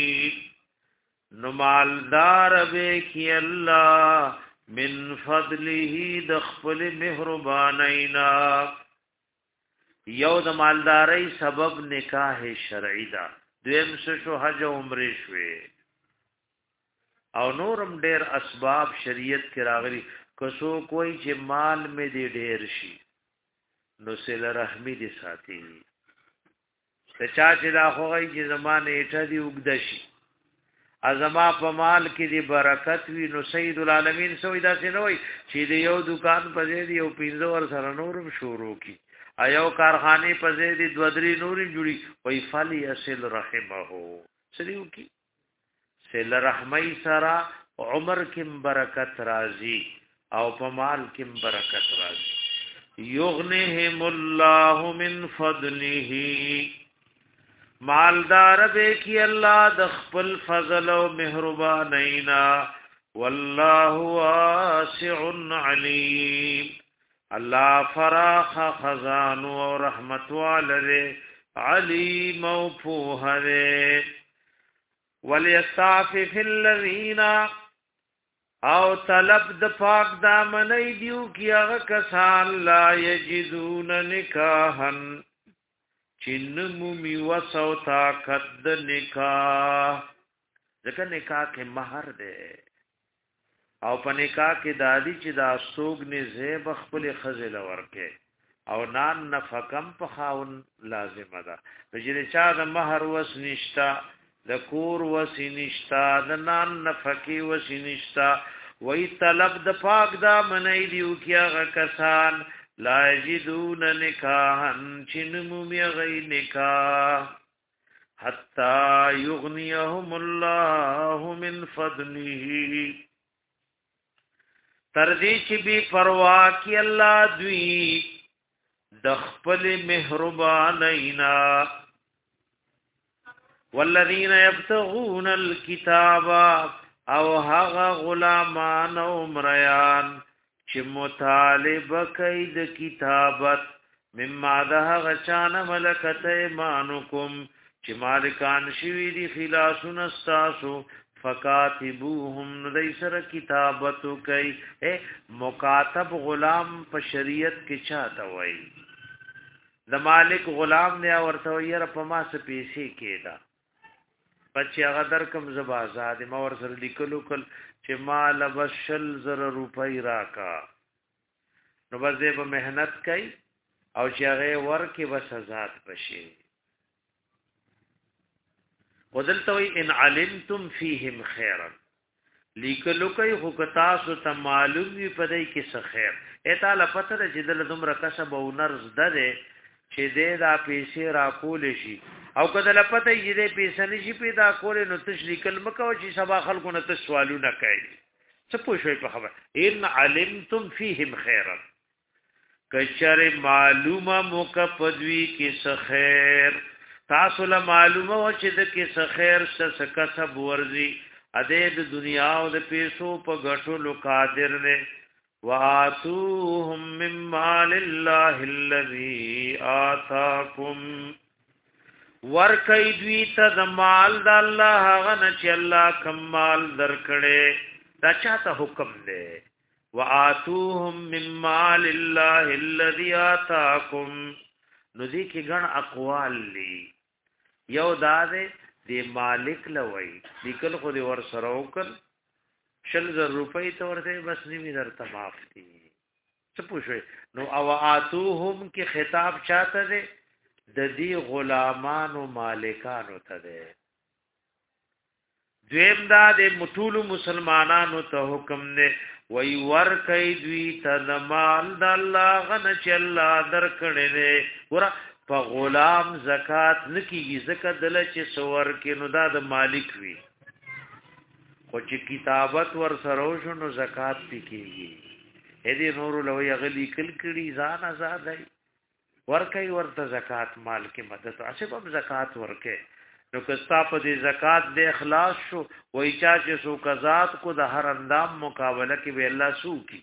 نمالدار بے کی اللہ من فضله دخپل مہربانینا یو د مالداری سبب نکاح شرعی دا دویم شو حج و عمره شوی او نورم ډیر اسباب شریعت کې راغلي کسو کوئی چې مال می دی ډیر شي نو سل رحمی دی ساتي ته چا چې دا خوږی چې زمانه ایټه دی وګد شي ازما په مال کې دی برکت وی نو سید العالمین سوې دا څه نوې چې دی یو دکان په دې دی یو پینځه ور سره نورم شروع کی ایو کارخانه په دې دی دوذری نوري جوړي وای فلی اصل رحمه سړیو کی سل رحمی سرا عمر کې برکت راځي او په مال کې برکت راځي یغنهم الله من فضله مالدار به کی الله د خپل فضل او مهربانینا والله واسع علیم الله فراخ خزان او رحمت والره علیم او فوهره وليستعفف الذين او طلب د پاک دامنی دیو کی هغه کسان لا یجدون نکاحن چن مومی وسو طاقت د نکاح ځکه نکاح کې مہر ده او په نکاح کې دادی چې دا سوګ نه زیب خپل خزل ورکه او نان نفقم په خاون لازم ده چې چا د مہر وس نشتا د کور وسی نشتا د نان نفقی وسی نشتا وی طلب د پاک دا منی دیو کیا کسان لا یجدون نکاحن چنمو می غی نکاح حتی یغنیهم الله من فضله تردی چی بی پروا کی اللہ دوی دخپل مہربانینا والذین یبتغون الكتاب او هغه غلامان او مریان چې مطالبه کوي د کتابت مما ده غچان ملکت ایمانکم چې مالکان شوی دی خلاصون استاسو فکاتبوهم دیسر کتابتو کوي مکاتب غلام په شریعت کې چاته وای د مالک غلام نه ورته یې په ما څه پیسې کېدا بچی هغه در کم زبا آزاد ما ور سره لیکلو کل چې مال بشل زر روپۍ راکا نو بس دې په مهنت کوي او چې هغه ورکه بس آزاد بشي ودلته ان علمتم فيهم خيرا لیکلو کوي خو تاسو ته معلوم وي پدې کې څه خیر اته لپاره چې د دومره کسب او نرز ده چې دې دا پیسې را کول شي او کله لپاره یې دې پیسې نشي پیدا کول نو تشریکل مکو چې سبا خلکو نه تاسو سوالونه کوي څه پوښوي په خبر ان علمتم فیهم خیرا کچره معلومه موک پدوی کې څه خیر تاسو له معلومه و چې د کې څه خیر څه کسب ورزي اده د دنیا او د پیسو په غټو قادر نه واتوهم من مال الله الذي آتاكم ورکای دوی ته د مال د الله هغه نه چې الله کمال درکړي دا چاته حکم دی واتوهم من مال الله الذي آتاكم نو دې کې ګڼ اقوال دي یو دا دی مالک لوي لیکل خو دې ور سره وکړ شل زر روپۍ ته ورته بس نیمه درته معاف دي څه پوښوي نو او اتوهم کې خطاب چاته دی د دې غلامانو مالکانو ته دی دویم دا د مټولو مسلمانانو ته حکم دی وی ور کوي دوی ته د مال د الله غن چې الله درکړي دی ور په غلام زکات نکیږي زکات دل چې سور کې نو دا د مالک وی خو چې کتابت ور سره شو نو زکات پکېږي هدي نور لوی غلی کل کړي ځان آزاد ور کوي ورته زکات مال کې مدد اسه په زکات ورکه نو کستا په دې زکات د اخلاص شو وای چا چې سو قزات کو د هر اندام مقابله کې به الله سو کی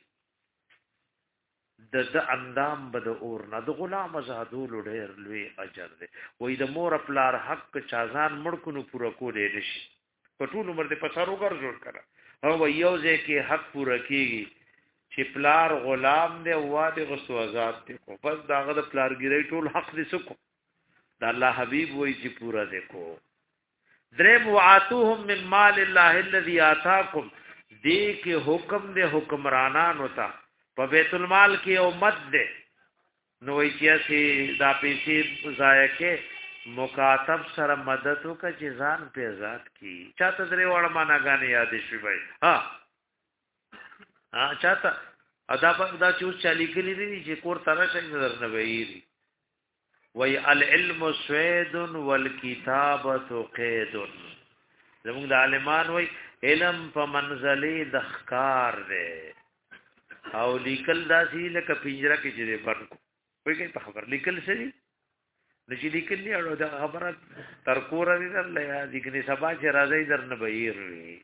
د د اندام بد اور نه د غلام آزادول ډېر لوی اجر دی وای د مور خپل حق چازان مړ کو نو پورا کولې نشي په ټول عمر دې پسارو ګر جوړ کړه او یو ځکه حق پورا کیږي چې پلار غلام دی واده غسو آزاد دی کو بس داغه د پلارګری ټول حق دې سکو دا الله حبیب وای چې پورا دیکھو درم واتوهم من مال الله الذي آتاكم دې کې حکم دې حکمرانانو ته په بیت المال کې او مد دې نو چې سي دا پیسې ضایع کې مکاتب سره مدد وکړه چې ځان په آزاد کی چاته درې وړ معنا غانې یاد شي بھائی ها ها چاته ادا په دا چې چالي کلی دي چې کور تر شي نظر نه ویری وی العلم سوید والکتابه قید زموږ د عالمان وی علم په منزله د ښکار دی او لیکل داسې لکه پنجره کې چې برکو وی کوي په خبر لیکل سړي نشي لیکل نه اړو دا خبره تر کور لري الله یا ذکر سبا چې راځي درنه بهیر وي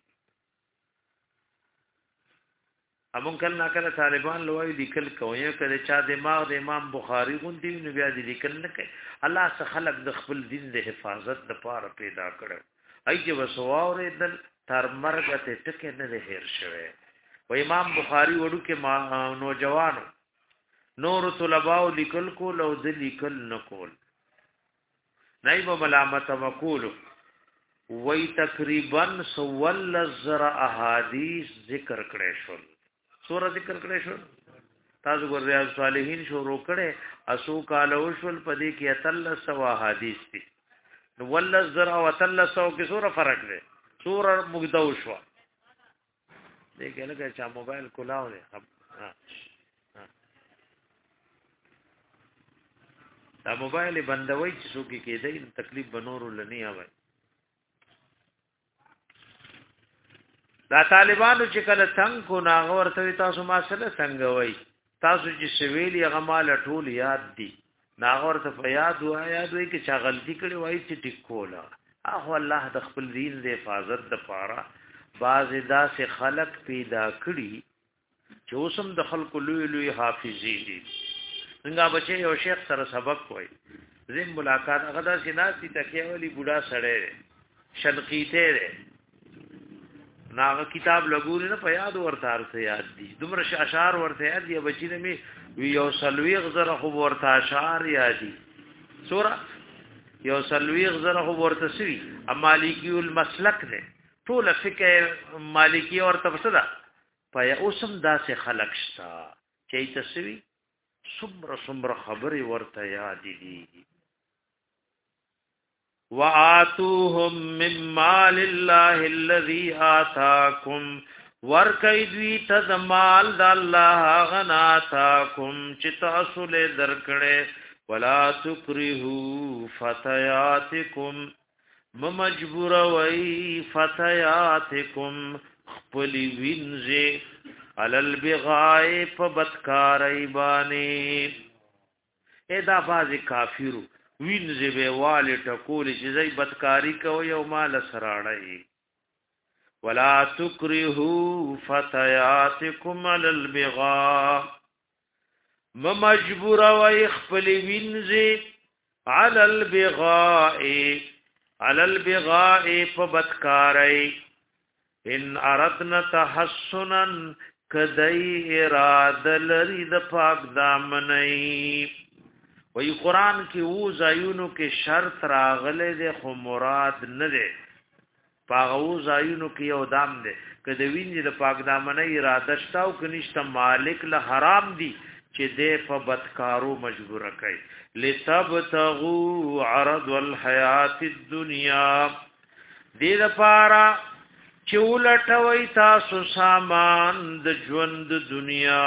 امون کله کله طالبان لوی لیکل کوي کله چا دماغ د امام بخاری غوندي نو بیا دي لیکل نه کوي الله څخه خلق د خپل دین د حفاظت لپاره پیدا کړو اي چې وسواورې دل تر مرګ ته ټکه نه هیر شوه و امام بخاری وړو کې نوجوانو نور طلباء لیکل کول او د لیکل نکول نایب ملامت وقول وی تقریبا سول الزر احادیث ذکر کړي شو سورہ ذکر کړي شو تاسو ګور ریاض صالحین شروع کړي اسو کالو شول پدې کې اتل سو احادیث دي نو ول الزر او اتل سو کې سورہ فرق دی سورہ مقدو شو دې کې لکه چې موبایل کولاو دی ها دا موبایل بندوي چې څوک کې دی تکلیف بنور لنی اوي دا طالبانو چې کله څنګه کو ناغ ورته تاسو ما سره څنګه وای تاسو چې سویلی غمال ټول یاد دي ناغ ورته په یاد وای یاد وای چې چا غلطي کړي وای چې ټیکولا اخو الله د خپل دین د حفاظت د پاره باز داسې خلق پیدا کړي چې اوسم د خلکو لوی لوی حافظي دي څنګه بچي یو شیخ سره سبق وای زم ملاقات هغه د سیناسي تکیه ولی بوډا سړی شنقیته ناغه کتاب لګول نه په یاد ورته ارته یاد دي دومره اشعار ورته یاد دي بچی نه می یو سلویغ زره خو ورته اشعار یاد دي سورہ یو سلویغ زره خو ورته سوي مالکی المسلک نه ټول فقه مالکی ورته وسدا په اوسم داسې خلق شتا چې تسوي صبر صبر خبري ورته یاد دي وآتوهم من مال الله الذي آتاكم ور کوي دوی ته د مال د الله غنا تاکم چې تاسو له درکړې ولا تکرهو فتياتکم ممجبور وای فتياتکم خپل وینځه علل بغای په بدکارای باندې ادا باز کافرو وینځه به والي ټکول چې زئی بدکاری کوي او مال سراړی ولا تکرهو فتياتکم علل بغا ممجبور وای خپل وینځه علل بغای علل بغاء فبدکاری ان اردنا تحسنا کدی اراده لري د پاک دامنئی وی قران کې او زایونو کې شرط راغله د خو مراد نه ده پاغو زایونو کې یو دام ده کدی ویني د پاک دامنئی اراده شتاو کنيشته مالک له حرام دي چې دې په بدکارو مجبور کړي لتبتغوا عرض الحیات الدنیا دې لپاره چې ولټوي تاسو سامان د ژوند دنیا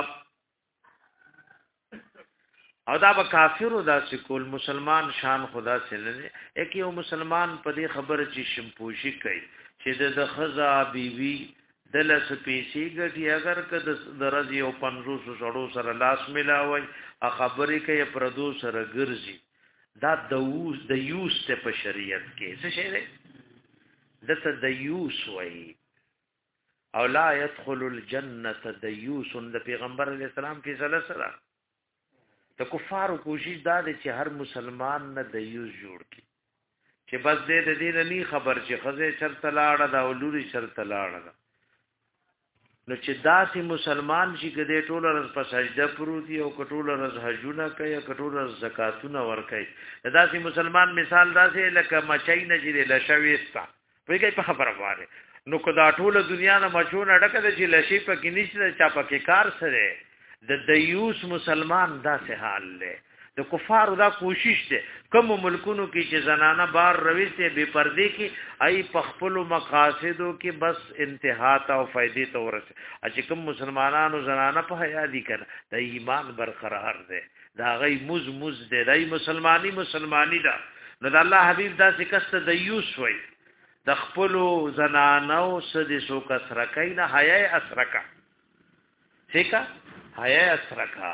او دا به کافرو دا سکول مسلمان شان خدا سره یک یو مسلمان په دې خبره چې شمپوشي کوي چې د خزا بیوی دله سپیسی ګټي اگر که د درځي او پنځوس سړو سره لاس ملاوي ا خبرې کوي پردو سره ګرځي دا د یوس د یوس ته په شریعت کې څه شی دی دته د یوس وای او لا يدخل الجنه د یوس د پیغمبر علی السلام کې سره سره د کفارو کوشش دا دی چې هر مسلمان نه د یوس جوړ کی چې بس دې د دې نه خبر چې خزه چرته لاړه دا ولوري چرته لاړه نو چې داسې مسلمان شي کده ټول ورځ په سجده پروتي او کټول ورځ حجونه کوي کټول ورځ زکاتونه ور کوي داسې مسلمان مثال داسې لکه مچای نه چې لشويستا په کې په خبره واره نو کدا ټول دنیا نه مچونه ډکه چې لشي په کې نشته چا په کې کار سره د دیوس مسلمان داسې حال له د کفارو دا کوشش ده کوم ملکونو کې چې زنانه بار رويسته بے پردې کې ای پخپل مقاصدو کې بس انتها تا او فائدې ته ورسه چې کوم مسلمانانو زنانه په حیا دي کړه د ایمان برقرار ده دا غي مز مز ده دای مسلمانی مسلمانی ده نو د الله حبیب دا سکست د یوس وای د خپل زنانو سدي سو کسره کینه حیا اسرکا ٹھیک حیا اسرکا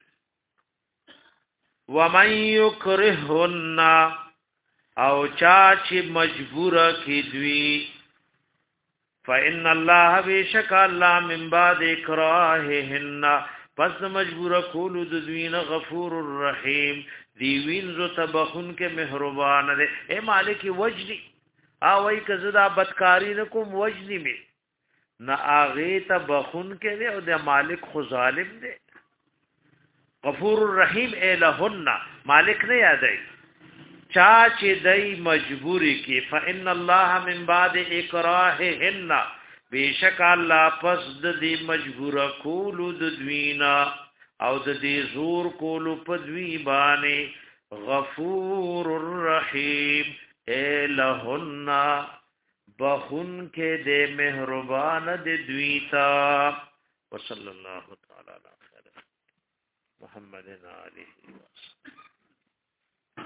ومن یکرهن او چا چې مجبور کی دوی فإن الله بشک الله من بعد اکراههن پس مجبور کول د دوی نه غفور الرحیم دی وینځو تبخون کې مهربان دی اے مالک وجدی او ای کزدا بدکاری نه کوم وجدی می نه اغه تبخون کې دی او د مالک خو ظالم دی غفور الرحیم الہن مالک نه یادای چا چې دای مجبوری کې فإن الله من بعد اکراههن بیشک الله پس د دې مجبور کول د دوینا او د دې زور کول په دوی باندې غفور الرحیم الہن بخون کې دې مهربان د دوی تا وصلی الله تعالی علیه محمد علیه وسلم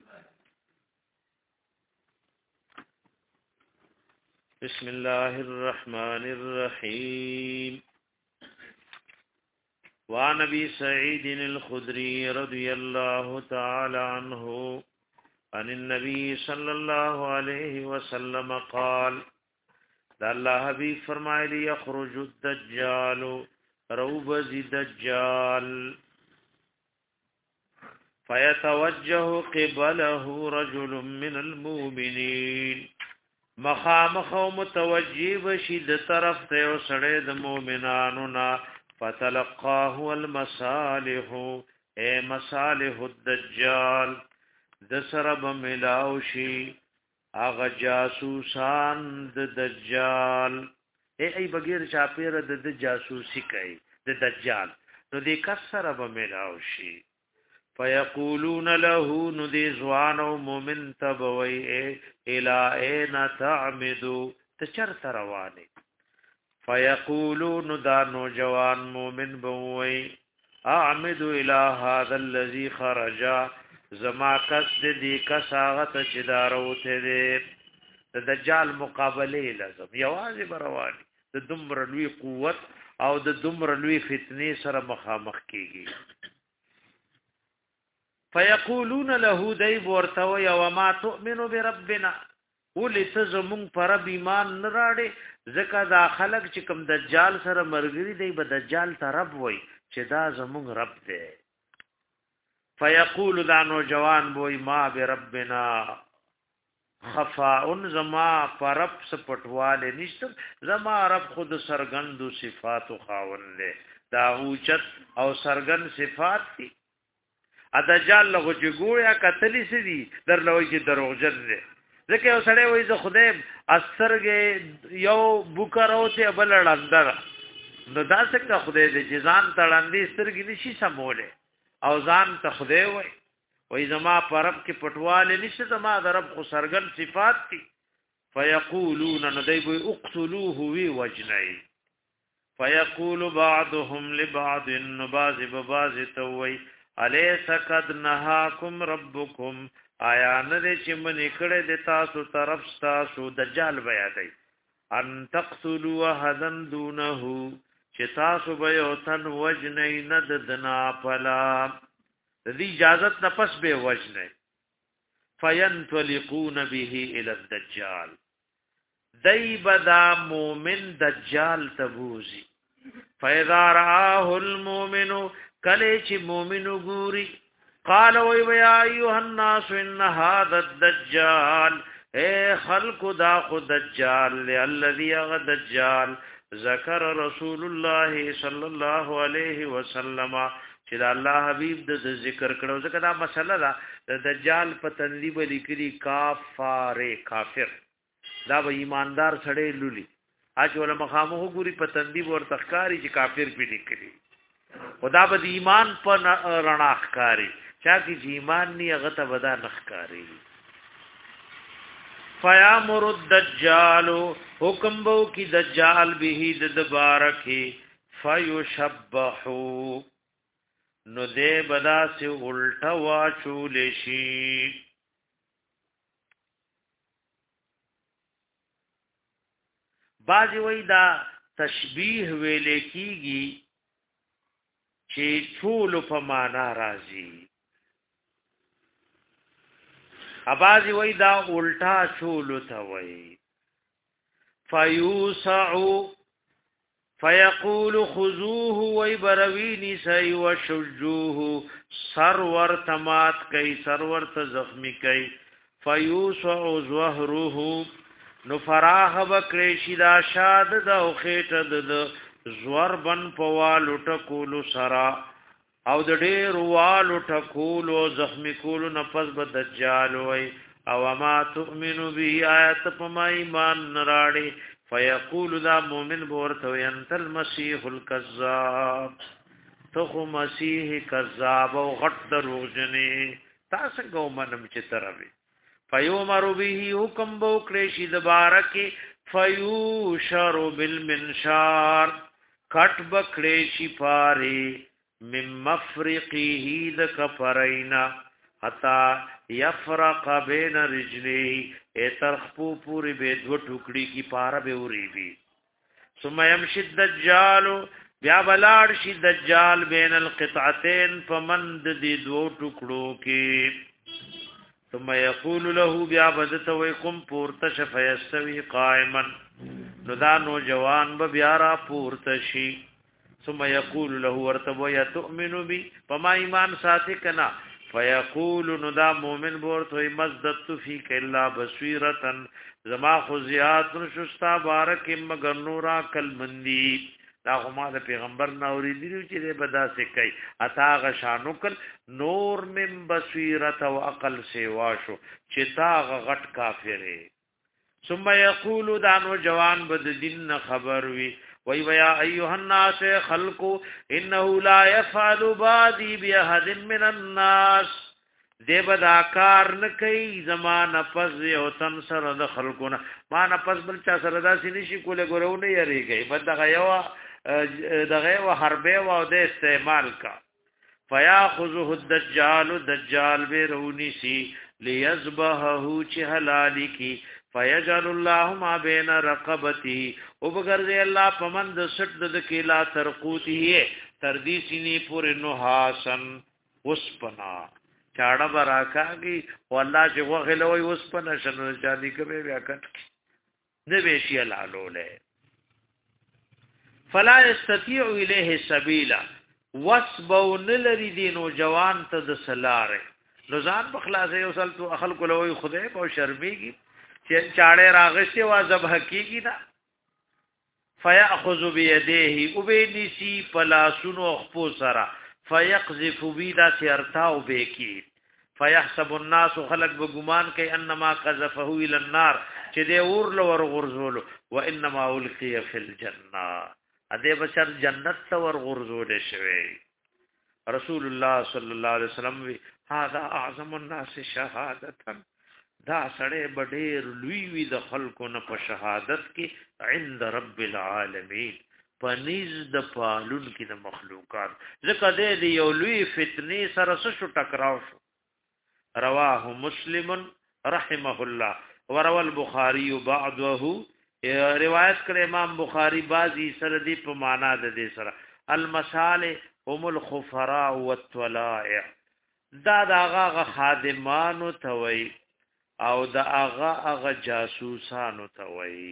بسم الله الرحمن الرحیم وعن ابي سعيد الخدري رضي الله تعالى عنه عن النبي صلى الله عليه وسلم قال دا الله حبیب فرمایلی یخرج الدجال روبز دجال فيتوجه قبله رجل من المؤمنين مخامخ او متوجه بشد طرف ته او سړی د مؤمنانو نا فتلقاه المصالح اي مصالح الدجال د سرب ملاوشي اغه جاسوسان د دجال اي اي بغیر چاپیر د جاسوسي کوي د دجال نو د کسر به ملاوشي فیقولون له ندی زوان و مومن تبوی الى این تعمدو تچر تروانی فیقولون دا نوجوان مومن بوئی اعمد الى هذا الذي خرج زما قصد دی کساغت چداروته دی د دجال مقابله لازم یوازې برواني د دومره لوی قوت او د دومره لوی فتنې سره مخامخ کیږي فیقولون له دیب ورتوی وما تؤمن بربنا ولت زمون پر ایمان نراړي ځکه دا خلق چې کوم دجال سره مرګري دی به دجال ته رب وای چې دا زمون رب دی فیقول دا نوجوان بوئی ما بربنا خفاء زما پرب سپټواله نشته زما رب خود سرګندو صفات خاون له دا اوچت او سرګن صفات دي ادجال له جوړیا کتلی سدي در لوي کې دروغجن دي ځکه یو سړی وایي زه خدای اثرګه یو بوکر او ته بل لندر نو دا څنګه خدای دې جزان تړاندې سترګې نشي سموله او ځان ته خدای وایي وای زما پرب کې پټواله نشته زما د رب خو سرګن صفات دي فیقولون ندیبو اقتلوه وی وجنای فیقول بعضهم لبعض بعض ببعض توي الیس قد نهاکم ربکم آیا نه چې من کړه د تاسو طرف تاسو دجال بیا دی ان تقتلوا احدن دونه چې تاسو به یو تن وجنای نه دنا پلا ذی اجازت نفس به وجنه فینطلقون به الى الدجال دای بدا مومن دجال تبوزی فاذا رآه المؤمن کله چې مومن ګوري قال وی یا ایها الناس ان هذا الدجال اے خلق دا خود دجال الذي غدجال ذکر رسول الله صلی الله علیه وسلم چې دا الله حبیب د ذکر کړو ځکه دا مسله ده د دجال په تنظیم لیکلي کافر کافر دا به ایماندار سړی لولي اج ول مخامو ګوري په تنظیم ور تخکاری چې کافر په لیکلي خدا به ایمان په رڼا ښکاری چا کې ایمان نه هغه ته ودا نخکاری فیامر الدجال حکم بو کی دجال به د بارکی فیشبحو نو دې بدا سے الټا واچول شي باجی وای دا تشبیه ویل کیږي چې ټول په معنا راځي اباجی وای دا الټا چول ته وای فیوسعو فیقول خذوه ویبروینی سی وشجوه سرور تمات کئی سرور تزخمی کئی فیوسع زوهره نو فراغ بکریشی دا شاد دا خیٹ دا زور بن پوالو ٹکولو سرا او د ډیر والو ټکولو زخمی کولو نفس به دجال وای او ما تؤمنو به آیت پما ایمان نراړي فیقول ذا مؤمن بورته انت المسيح الكذاب تو خو مسیح کذاب او غټ دروغجنی تاسو ګومنم چې تروي فیومر به حکم بو کړي د بارکه فیوشر بالمنشار کټ بکړي شي پاره من مفرقه د کفرینا حتا یفرق بین رجلی اترخپو پوری به دو ټوکړي کی پاره به وری وی ثم يمشي الدجال بیا بلاړ شي دجال بین القطعتين فمند دي دو ټوکړو کی ثم يقول له بیا بدت ويقم پورته شفيستوي قائما نو دا نو جوان به بیا را پورته شي ثم يقول له ورتبو یا تؤمن بي فما ایمان ساتي کنا فيقول ندا مؤمن ورته مزدت فيك الا بصيرتن زما خزيات نشستا بارک مگر نورا کل مندي دا هم د پیغمبر نوري دي چې بدا سي کوي اتا غشانو کل نور من بصيرت او عقل سیوا شو چې تا غټ کافره ثم يقول دانو جوان بد دین خبر وي وی ویا ایها الناس خلقوا انه لا يفعل بادي باحد من الناس دی بداکار نه کوي زمانه پس یو تن سره د خلقونه ما نه پس بل چا سره داسې نشي کوله ګورونه یریږي بد دغه یو دغه یو حربه او د استعمال کا فیاخذه الدجال دجال بیرونی سی لیذبحه چ حلالی کی فیجعل الله ما بین رقبته وبغرض الله پمند سټ د کلا ترقوته تر دې سینې پورې نوحاسن وسپنا چاړه براکاږي والله چې وغلوي وسپنا شنو چالي کوي بیا کټ نه بشي لاله فلا يستطيع اليه سبيلا وسبون لري دینو جوان ته د سلاره نزان بخلاصه یو سل تو اخل کولوي خدای په شرمېږي چې چاړه راغشته وا ذبح کیږي نا فياخذ بيديه وبنسي پلاسونو خپو سرا فيقذف بيدا سيرتاو بكي فيحسب الناس خلق بغمان كي انما قذفه الى النار چې دې اور لور غرزول وانما القي في الجنه اده بشر جنت ته ور غرزول شوی رسول الله صلی الله علیه وسلم وی هذا اعظم الناس شهادتا دا سړی بډیر لوی وی د خلکو نه په شهادت کې عند رب العالمین پنیز د پالون کې د مخلوقات ځکه دې دی یو لوی فتنې سره شو ټکراو شو رواه مسلم رحمه الله وروى البخاري بعضه روایت کړ امام بخاری بعضی سره دی په معنا د دې سره المصالح هم الخفراء والطلائع دا داغه خادمانو توي او دا اغا اغا جاسوسانو توي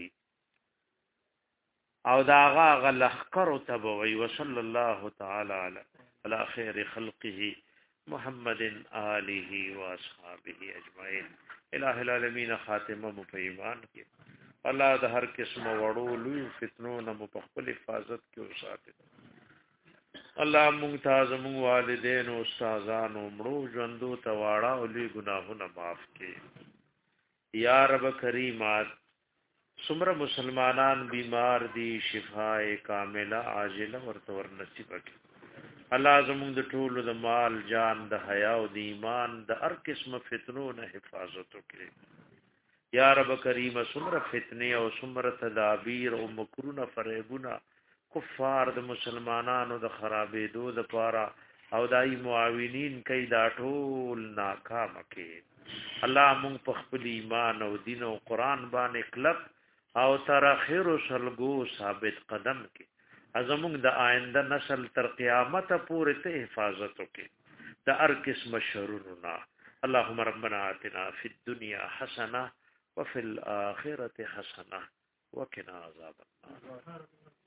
او دا اغا اغا لخکر تبوي وصلى الله تعالى على خير خلقه محمد آله واصحابه اجمعين الہ العالمین خاتمه مو په ایمان کې الله د هر قسم وړو لوی فتنو نه مو په خپل حفاظت کې وساتي الله ممتاز مو والدین او استادانو مړو ژوندو تواړه او لوی ګناهونه معاف کړي یا رب کریمات سمر مسلمانان بیمار دي شفای کامله عاجله ورته ور نصیب کړي الله زموږ د ټولو د مال جان د حیا او د ایمان د هر قسم فتنو نه حفاظت وکړي یا رب کریم سمر فتنه او سمر تدابیر او مکرونه فریبونه کفار د مسلمانانو د خرابې دو د پاره او دای معاونین کوي دا ټول ناکام کړي الله مونږ په خپل ایمان او دین او قران باندې کلک او تر اخر سلګو ثابت قدم کړي ازمون د آینده نسل تر قیامت پورې ته حفاظت وکړي د هر قسم شرورنا اللهم ربنا آتنا فی الدنيا حسنه وفي الاخره حسنه وقنا عذاب النار